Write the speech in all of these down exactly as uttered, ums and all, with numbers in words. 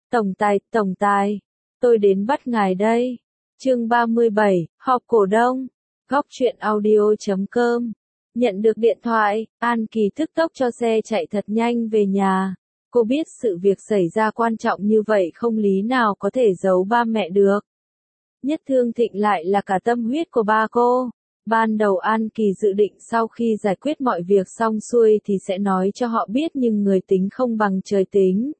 Tổng tài, tổng tài, tôi đến bắt ngài đây. Chương ba mươi bảy, họp cổ đông. Góc truyện audio chấm com. Nhận được điện thoại, An Kỳ tức tốc cho xe chạy thật nhanh về nhà. Cô biết sự việc xảy ra quan trọng như vậy không lý nào có thể giấu ba mẹ được. Nhất Thương Thịnh lại là cả tâm huyết của ba cô. Ban đầu An Kỳ dự định sau khi giải quyết mọi việc xong xuôi thì sẽ nói cho họ biết, nhưng người tính không bằng trời tính.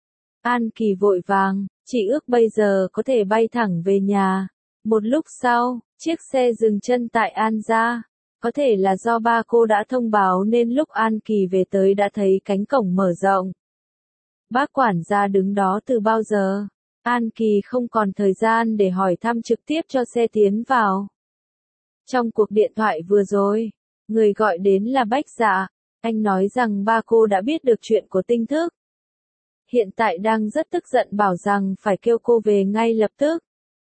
An Kỳ vội vàng, chỉ ước bây giờ có thể bay thẳng về nhà. Một lúc sau, chiếc xe dừng chân tại An gia. Có thể là do ba cô đã thông báo nên lúc An Kỳ về tới đã thấy cánh cổng mở rộng. Bác quản gia đứng đó từ bao giờ? An Kỳ không còn thời gian để hỏi thăm, trực tiếp cho xe tiến vào. Trong cuộc điện thoại vừa rồi, người gọi đến là Bách Dạ. Anh nói rằng ba cô đã biết được chuyện của Tinh Thức. Hiện tại đang rất tức giận, bảo rằng phải kêu cô về ngay lập tức.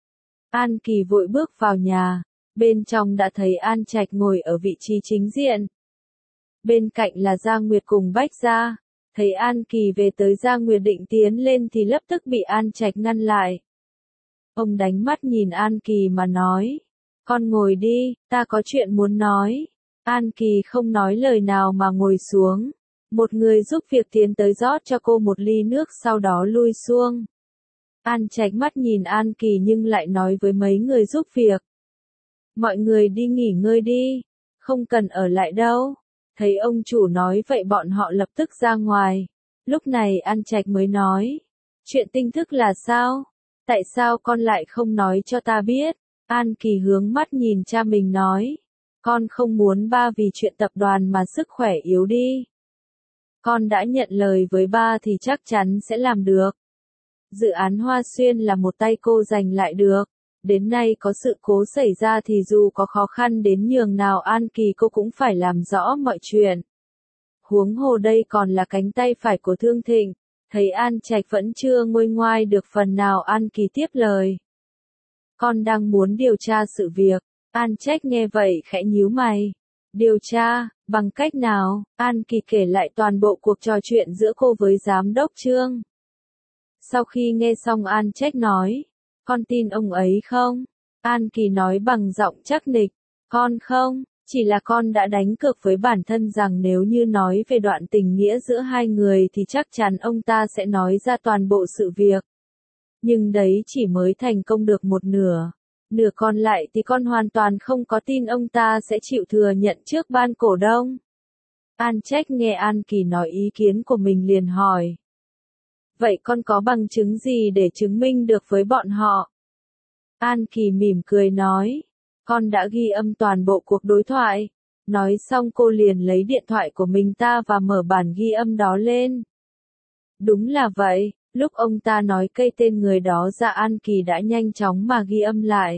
An Kỳ vội bước vào nhà. Bên trong đã thấy An Trạch ngồi ở vị trí chính diện. Bên cạnh là Giang Nguyệt cùng Bách Gia. Thấy An Kỳ về tới, Giang Nguyệt định tiến lên thì lập tức bị An Trạch ngăn lại. Ông đánh mắt nhìn An Kỳ mà nói. Con ngồi đi, ta có chuyện muốn nói. An Kỳ không nói lời nào mà ngồi xuống. Một người giúp việc tiến tới rót cho cô một ly nước, sau đó lui xuống. An Trạch mắt nhìn An Kỳ nhưng lại nói với mấy người giúp việc. Mọi người đi nghỉ ngơi đi, không cần ở lại đâu. Thấy ông chủ nói vậy bọn họ lập tức ra ngoài. Lúc này An Trạch mới nói. Chuyện Tinh Thức là sao? Tại sao con lại không nói cho ta biết? An Kỳ hướng mắt nhìn cha mình nói. Con không muốn ba vì chuyện tập đoàn mà sức khỏe yếu đi. Con đã nhận lời với ba thì chắc chắn sẽ làm được. Dự án Hoa Xuyên là một tay cô giành lại được. Đến nay có sự cố xảy ra thì dù có khó khăn đến nhường nào An Kỳ cô cũng phải làm rõ mọi chuyện. Huống hồ đây còn là cánh tay phải của Thương Thịnh. Thấy An Trạch vẫn chưa nguôi ngoai được phần nào, An Kỳ tiếp lời. Con đang muốn điều tra sự việc. An Trạch nghe vậy khẽ nhíu mày. Điều tra, bằng cách nào? An Kỳ kể lại toàn bộ cuộc trò chuyện giữa cô với giám đốc Trương. Sau khi nghe xong An Trạch nói. Con tin ông ấy không? An Kỳ nói bằng giọng chắc nịch. Con không, chỉ là con đã đánh cược với bản thân rằng nếu như nói về đoạn tình nghĩa giữa hai người thì chắc chắn ông ta sẽ nói ra toàn bộ sự việc. Nhưng đấy chỉ mới thành công được một nửa. Nửa còn lại thì con hoàn toàn không có tin ông ta sẽ chịu thừa nhận trước ban cổ đông. An Trạch nghe An Kỳ nói ý kiến của mình liền hỏi. Vậy con có bằng chứng gì để chứng minh được với bọn họ? An Kỳ mỉm cười nói. Con đã ghi âm toàn bộ cuộc đối thoại. Nói xong cô liền lấy điện thoại của mình ta và mở bản ghi âm đó lên. Đúng là vậy, lúc ông ta nói cây tên người đó ra, An Kỳ đã nhanh chóng mà ghi âm lại.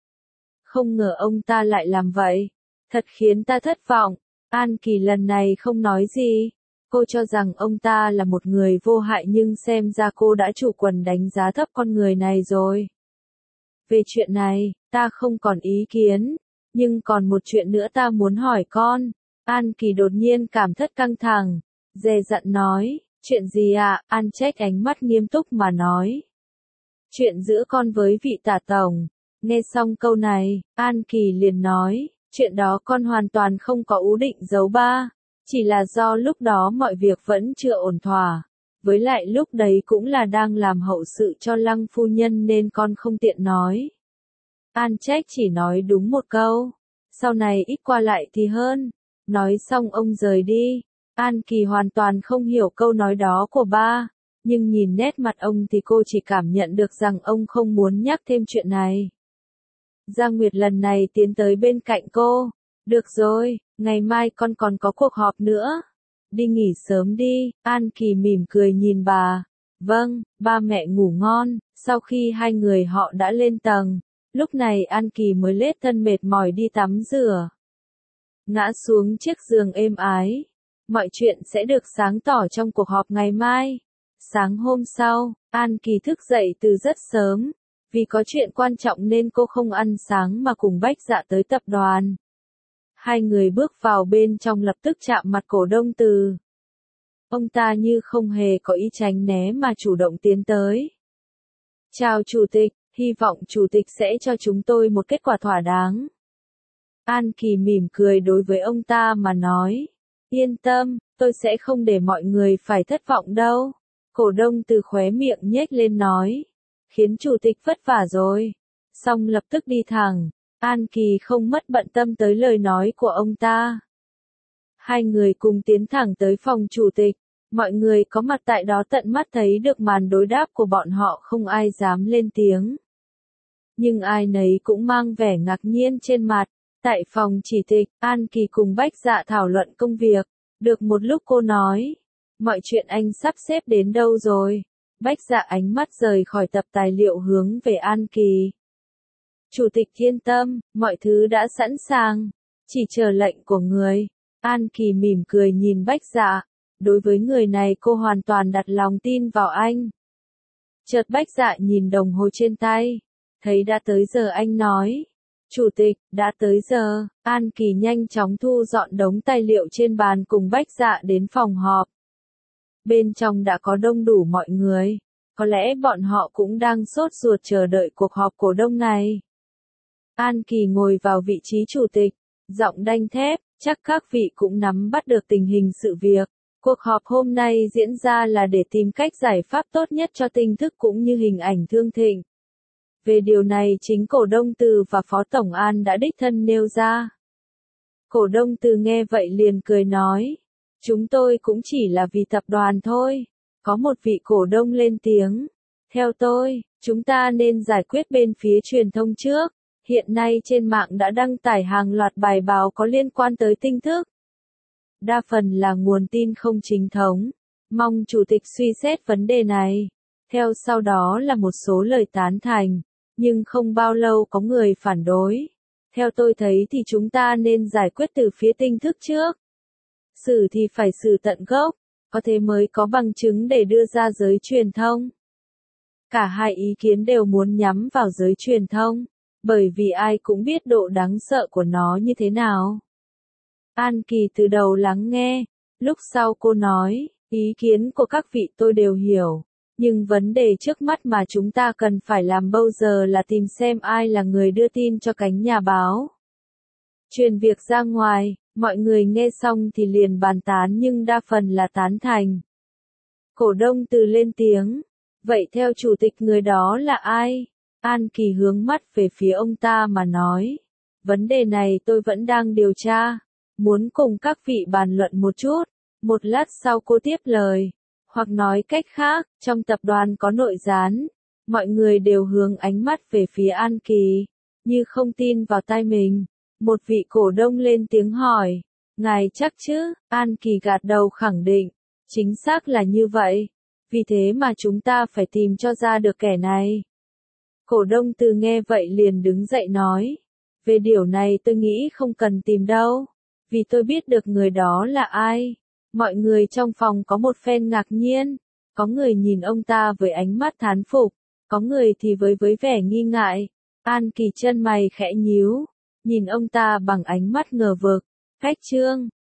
Không ngờ ông ta lại làm vậy. Thật khiến ta thất vọng. An Kỳ lần này không nói gì. Cô cho rằng ông ta là một người vô hại nhưng xem ra cô đã chủ quan đánh giá thấp con người này rồi. Về chuyện này, ta không còn ý kiến. Nhưng còn một chuyện nữa ta muốn hỏi con. An Kỳ đột nhiên cảm thất căng thẳng. Dè dặt nói. Chuyện gì ạ? À? An Trạch ánh mắt nghiêm túc mà nói. Chuyện giữa con với vị tả tổng. Nghe xong câu này, An Kỳ liền nói. Chuyện đó con hoàn toàn không có ý định giấu ba. Chỉ là do lúc đó mọi việc vẫn chưa ổn thỏa. Với lại lúc đấy cũng là đang làm hậu sự cho Lăng phu nhân nên con không tiện nói. An Trạch chỉ nói đúng một câu. Sau này ít qua lại thì hơn. Nói xong ông rời đi. An Kỳ hoàn toàn không hiểu câu nói đó của ba. Nhưng nhìn nét mặt ông thì cô chỉ cảm nhận được rằng ông không muốn nhắc thêm chuyện này. Giang Nguyệt lần này tiến tới bên cạnh cô. Được rồi, ngày mai con còn có cuộc họp nữa. Đi nghỉ sớm đi. An Kỳ mỉm cười nhìn bà. Vâng, ba mẹ ngủ ngon. Sau khi hai người họ đã lên tầng, lúc này An Kỳ mới lết thân mệt mỏi đi tắm rửa. Ngã xuống chiếc giường êm ái. Mọi chuyện sẽ được sáng tỏ trong cuộc họp ngày mai. Sáng hôm sau, An Kỳ thức dậy từ rất sớm. Vì có chuyện quan trọng nên cô không ăn sáng mà cùng Bách Dạ tới tập đoàn. Hai người bước vào bên trong lập tức chạm mặt cổ đông Từ. Ông ta như không hề có ý tránh né mà chủ động tiến tới. Chào Chủ tịch, hy vọng Chủ tịch sẽ cho chúng tôi một kết quả thỏa đáng. An Kỳ mỉm cười đối với ông ta mà nói. Yên tâm, tôi sẽ không để mọi người phải thất vọng đâu. Cổ đông từ khóe miệng nhếch lên nói. Khiến Chủ tịch vất vả rồi. Xong lập tức đi thẳng. An Kỳ không mất bận tâm tới lời nói của ông ta. Hai người cùng tiến thẳng tới phòng Chủ tịch. Mọi người có mặt tại đó tận mắt thấy được màn đối đáp của bọn họ, không ai dám lên tiếng. Nhưng ai nấy cũng mang vẻ ngạc nhiên trên mặt. Tại phòng chỉ tịch, An Kỳ cùng Bách Dạ thảo luận công việc. Được một lúc cô nói. Mọi chuyện anh sắp xếp đến đâu rồi? Bách Dạ ánh mắt rời khỏi tập tài liệu hướng về An Kỳ. Chủ tịch yên tâm, mọi thứ đã sẵn sàng. Chỉ chờ lệnh của người. An Kỳ mỉm cười nhìn Bách Dạ. Đối với người này cô hoàn toàn đặt lòng tin vào anh. Chợt Bách Dạ nhìn đồng hồ trên tay. Thấy đã tới giờ anh nói. Chủ tịch, đã tới giờ. An Kỳ nhanh chóng thu dọn đống tài liệu trên bàn cùng Bách Dạ đến phòng họp. Bên trong đã có đông đủ mọi người. Có lẽ bọn họ cũng đang sốt ruột chờ đợi cuộc họp cổ đông này. An Kỳ ngồi vào vị trí chủ tịch. Giọng đanh thép, chắc các vị cũng nắm bắt được tình hình sự việc. Cuộc họp hôm nay diễn ra là để tìm cách giải pháp tốt nhất cho Tinh Thức cũng như hình ảnh Thương Thịnh. Về điều này chính cổ đông Từ và Phó Tổng An đã đích thân nêu ra. Cổ đông Từ nghe vậy liền cười nói. Chúng tôi cũng chỉ là vì tập đoàn thôi. Có một vị cổ đông lên tiếng. Theo tôi, chúng ta nên giải quyết bên phía truyền thông trước. Hiện nay trên mạng đã đăng tải hàng loạt bài báo có liên quan tới Tinh Thức. Đa phần là nguồn tin không chính thống. Mong Chủ tịch suy xét vấn đề này. Theo sau đó là một số lời tán thành. Nhưng không bao lâu có người phản đối. Theo tôi thấy thì chúng ta nên giải quyết từ phía Tinh Thức trước. Xử thì phải xử tận gốc. Có thế mới có bằng chứng để đưa ra giới truyền thông. Cả hai ý kiến đều muốn nhắm vào giới truyền thông. Bởi vì ai cũng biết độ đáng sợ của nó như thế nào. An Kỳ từ đầu lắng nghe. Lúc sau cô nói, ý kiến của các vị tôi đều hiểu. Nhưng vấn đề trước mắt mà chúng ta cần phải làm bây giờ là tìm xem ai là người đưa tin cho cánh nhà báo. Truyền việc ra ngoài, mọi người nghe xong thì liền bàn tán nhưng đa phần là tán thành. Cổ đông Từ lên tiếng. Vậy theo chủ tịch người đó là ai? An Kỳ hướng mắt về phía ông ta mà nói. Vấn đề này tôi vẫn đang điều tra. Muốn cùng các vị bàn luận một chút. Một lát sau cô tiếp lời. Hoặc nói cách khác, trong tập đoàn có nội gián. Mọi người đều hướng ánh mắt về phía An Kỳ. Như không tin vào tai mình. Một vị cổ đông lên tiếng hỏi. Ngài chắc chứ? An Kỳ gật đầu khẳng định. Chính xác là như vậy. Vì thế mà chúng ta phải tìm cho ra được kẻ này. Cổ đông Từ nghe vậy liền đứng dậy nói. Về điều này tôi nghĩ không cần tìm đâu. Vì tôi biết được người đó là ai. Mọi người trong phòng có một phen ngạc nhiên. Có người nhìn ông ta với ánh mắt thán phục. Có người thì với với vẻ nghi ngại. An Kỳ chân mày khẽ nhíu. Nhìn ông ta bằng ánh mắt ngờ vực. Khách Trương,